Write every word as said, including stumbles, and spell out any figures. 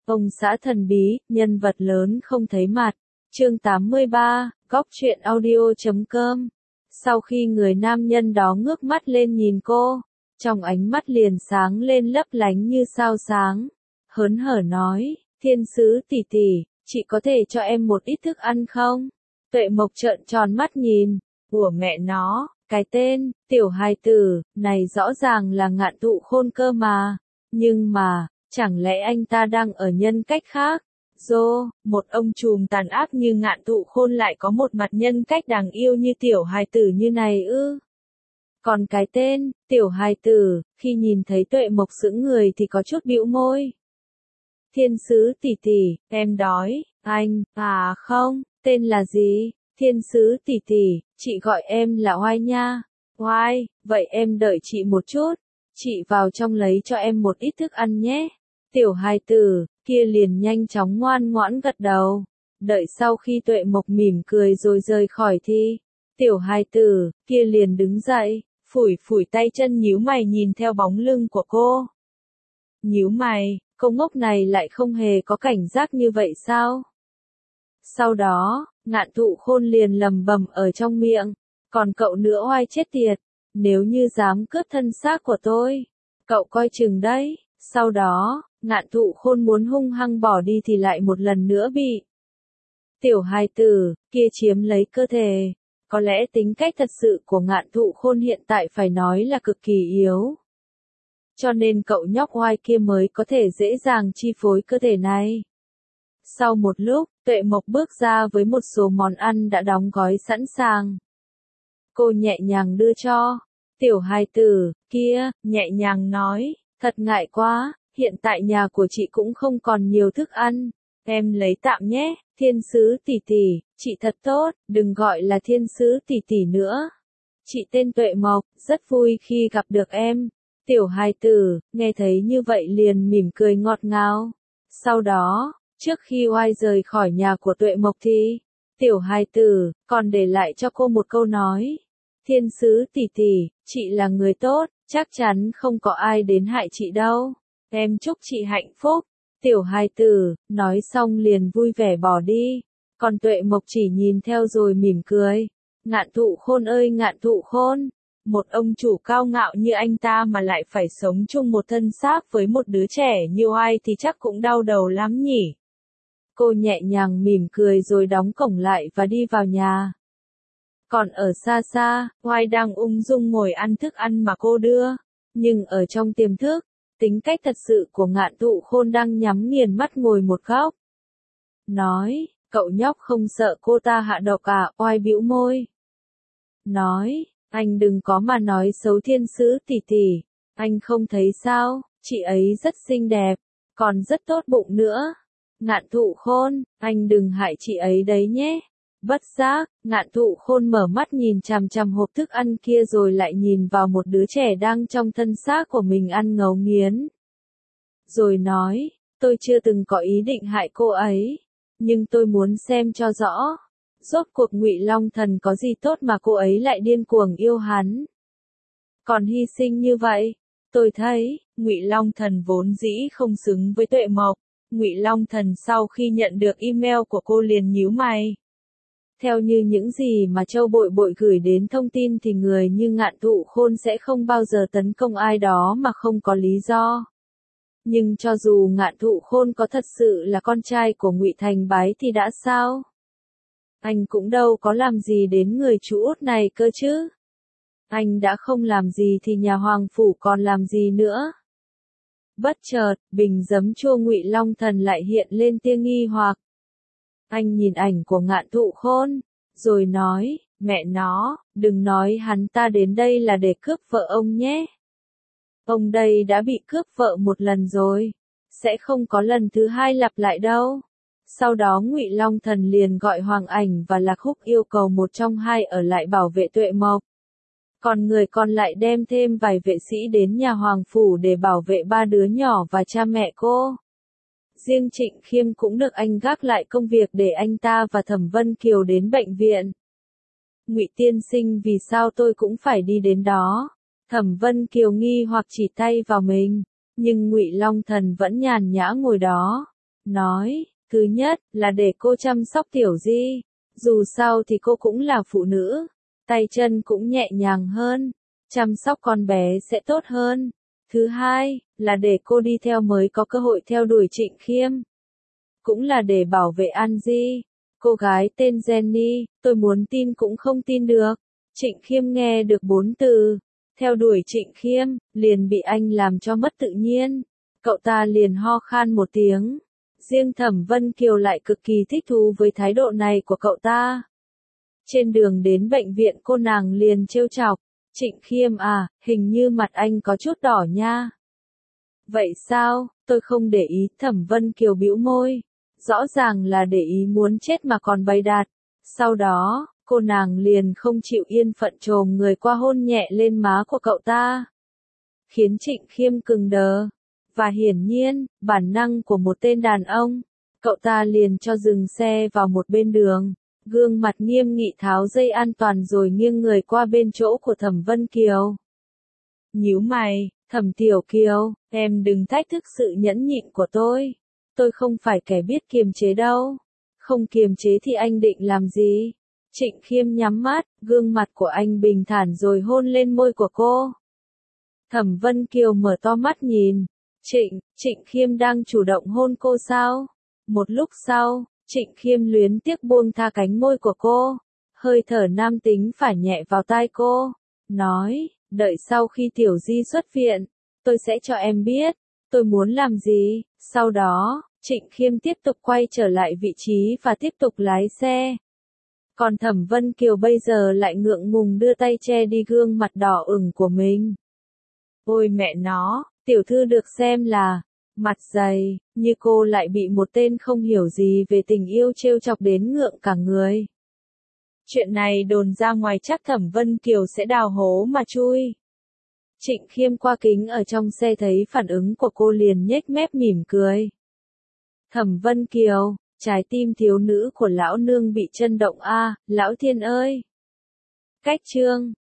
Ông xã thần bí, nhân vật lớn không thấy mặt. Chương tám mươi ba, góc truyện audio chấm com. Sau khi người nam nhân đó ngước mắt lên nhìn cô, trong ánh mắt liền sáng lên lấp lánh như sao sáng. Hớn hở nói, thiên sứ tỷ tỷ, chị có thể cho em một ít thức ăn không? Tuệ Mộc trợn tròn mắt nhìn, của mẹ nó, cái tên, tiểu hài tử, này rõ ràng là Ngạn Thụ Khôn cơ mà. Nhưng mà, chẳng lẽ anh ta đang ở nhân cách khác? Dô, một ông trùm tàn ác như Ngạn Thụ Khôn lại có một mặt nhân cách đáng yêu như tiểu hài tử như này ư? Còn cái tên, tiểu hài tử, khi nhìn thấy Tuệ Mộc sững người thì có chút bĩu môi. Thiên sứ tỷ tỷ, em đói, anh, à không, tên là gì? Thiên sứ tỷ tỷ, chị gọi em là Oai nha. Oai, vậy em đợi chị một chút, chị vào trong lấy cho em một ít thức ăn nhé. Tiểu hài tử, kia liền nhanh chóng ngoan ngoãn gật đầu. Đợi sau khi Tuệ Mộc mỉm cười rồi rời khỏi thì, tiểu hài tử, kia liền đứng dậy, phủi phủi tay chân nhíu mày nhìn theo bóng lưng của cô. Nhíu mày, cô ngốc này lại không hề có cảnh giác như vậy sao? Sau đó, Ngạn Thụ Khôn liền lầm bầm ở trong miệng, còn cậu nữa oai chết tiệt, nếu như dám cướp thân xác của tôi, cậu coi chừng đấy. Sau đó, Ngạn Thụ Khôn muốn hung hăng bỏ đi thì lại một lần nữa bị tiểu hài tử kia chiếm lấy cơ thể. Có lẽ tính cách thật sự của Ngạn Thụ Khôn hiện tại phải nói là cực kỳ yếu. Cho nên cậu nhóc oai kia mới có thể dễ dàng chi phối cơ thể này. Sau một lúc, Tuệ Mộc bước ra với một số món ăn đã đóng gói sẵn sàng. Cô nhẹ nhàng đưa cho tiểu hài tử kia, nhẹ nhàng nói, thật ngại quá, hiện tại nhà của chị cũng không còn nhiều thức ăn, em lấy tạm nhé. Thiên sứ tỷ tỷ, chị thật tốt, đừng gọi là thiên sứ tỷ tỷ nữa. Chị tên Tuệ Mộc, rất vui khi gặp được em. Tiểu hài tử, nghe thấy như vậy liền mỉm cười ngọt ngào. Sau đó, trước khi Oai rời khỏi nhà của Tuệ Mộc thì, tiểu hài tử, còn để lại cho cô một câu nói. Thiên sứ tỷ tỷ, chị là người tốt, chắc chắn không có ai đến hại chị đâu. Em chúc chị hạnh phúc. Tiểu hài tử, nói xong liền vui vẻ bỏ đi. Còn Tuệ Mộc chỉ nhìn theo rồi mỉm cười. Ngạn Thụ Khôn ơi Ngạn Thụ Khôn, một ông chủ cao ngạo như anh ta mà lại phải sống chung một thân xác với một đứa trẻ như Oai thì chắc cũng đau đầu lắm nhỉ. Cô nhẹ nhàng mỉm cười rồi đóng cổng lại và đi vào nhà. Còn ở xa xa, Oai đang ung dung ngồi ăn thức ăn mà cô đưa. Nhưng ở trong tiềm thức, tính cách thật sự của Ngạn Thụ Khôn đang nhắm nghiền mắt ngồi một góc. Nói, cậu nhóc không sợ cô ta hạ độc à? Oai bĩu môi. Nói, anh đừng có mà nói xấu thiên sứ tỷ tỷ. Anh không thấy sao, chị ấy rất xinh đẹp, còn rất tốt bụng nữa. Ngạn Thụ Khôn, anh đừng hại chị ấy đấy nhé. Bất giác, Ngạn Thụ Khôn mở mắt nhìn chằm chằm hộp thức ăn kia rồi lại nhìn vào một đứa trẻ đang trong thân xác của mình ăn ngấu nghiến. Rồi nói, tôi chưa từng có ý định hại cô ấy, nhưng tôi muốn xem cho rõ, rốt cuộc Ngụy Long Thần có gì tốt mà cô ấy lại điên cuồng yêu hắn. Còn hy sinh như vậy, tôi thấy, Ngụy Long Thần vốn dĩ không xứng với Tuệ Mộc. Ngụy Long Thần sau khi nhận được email của cô liền nhíu mày. Theo như những gì mà Châu Bội Bội gửi đến thông tin thì người như Ngạn Thụ Khôn sẽ không bao giờ tấn công ai đó mà không có lý do. Nhưng cho dù Ngạn Thụ Khôn có thật sự là con trai của Ngụy Thành Bái thì đã sao? Anh cũng đâu có làm gì đến người chú út này cơ chứ. Anh đã không làm gì thì nhà Hoàng Phủ còn làm gì nữa? Bất chợt, bình giấm chua Ngụy Long Thần lại hiện lên tia nghi hoặc. Anh nhìn ảnh của Ngạn Thụ Khôn, rồi nói, mẹ nó, đừng nói hắn ta đến đây là để cướp vợ ông nhé. Ông đây đã bị cướp vợ một lần rồi, sẽ không có lần thứ hai lặp lại đâu. Sau đó Ngụy Long Thần liền gọi Hoàng Ảnh và Lạc Húc yêu cầu một trong hai ở lại bảo vệ Tuệ Mộc. Còn người còn lại đem thêm vài vệ sĩ đến nhà Hoàng Phủ để bảo vệ ba đứa nhỏ và cha mẹ cô. Riêng Trịnh Khiêm cũng được anh gác lại công việc để anh ta và Thẩm Vân Kiều đến bệnh viện. Ngụy tiên sinh vì sao tôi cũng phải đi đến đó? Thẩm Vân Kiều nghi hoặc chỉ tay vào mình, nhưng Ngụy Long Thần vẫn nhàn nhã ngồi đó. nói, thứ nhất, là để cô chăm sóc Tiểu Di. Dù sao thì cô cũng là phụ nữ, tay chân cũng nhẹ nhàng hơn, chăm sóc con bé sẽ tốt hơn. Thứ hai, là để cô đi theo mới có cơ hội theo đuổi Trịnh Khiêm. Cũng là để bảo vệ An Di. Cô gái tên Jenny, tôi muốn tin cũng không tin được. Trịnh Khiêm nghe được bốn từ, theo đuổi Trịnh Khiêm, liền bị anh làm cho mất tự nhiên. Cậu ta liền ho khan một tiếng. Riêng Thẩm Vân Kiều lại cực kỳ thích thú với thái độ này của cậu ta. Trên đường đến bệnh viện cô nàng liền trêu chọc, Trịnh Khiêm à, hình như mặt anh có chút đỏ nha. Vậy sao, tôi không để ý, Thẩm Vân Kiều bĩu môi. Rõ ràng là để ý muốn chết mà còn bày đặt. Sau đó, cô nàng liền không chịu yên phận chồm người qua hôn nhẹ lên má của cậu ta. Khiến Trịnh Khiêm cứng đờ. Và hiển nhiên, bản năng của một tên đàn ông, cậu ta liền cho dừng xe vào một bên đường, gương mặt nghiêm nghị tháo dây an toàn rồi nghiêng người qua bên chỗ của Thẩm Vân Kiều. Nhíu mày, Thẩm Tiểu Kiều, em đừng thách thức sự nhẫn nhịn của tôi. Tôi không phải kẻ biết kiềm chế đâu. Không kiềm chế thì anh định làm gì? Trịnh Khiêm nhắm mắt, gương mặt của anh bình thản rồi hôn lên môi của cô. Thẩm Vân Kiều mở to mắt nhìn. Trịnh, Trịnh Khiêm đang chủ động hôn cô sao? Một lúc sau, Trịnh Khiêm luyến tiếc buông tha cánh môi của cô. Hơi thở nam tính phả nhẹ vào tai cô. Nói, đợi sau khi Tiểu Di xuất viện, tôi sẽ cho em biết, tôi muốn làm gì. Sau đó, Trịnh Khiêm tiếp tục quay trở lại vị trí và tiếp tục lái xe. Còn Thẩm Vân Kiều bây giờ lại ngượng ngùng đưa tay che đi gương mặt đỏ ửng của mình. Ôi mẹ nó, tiểu thư được xem là mặt dày, như cô lại bị một tên không hiểu gì về tình yêu trêu chọc đến ngượng cả người. Chuyện này đồn ra ngoài chắc Thẩm Vân Kiều sẽ đào hố mà chui. Trịnh Khiêm qua kính ở trong xe thấy phản ứng của cô liền nhếch mép mỉm cười. Thẩm Vân Kiều, trái tim thiếu nữ của lão nương bị chấn động a, à, lão thiên ơi. Cách chương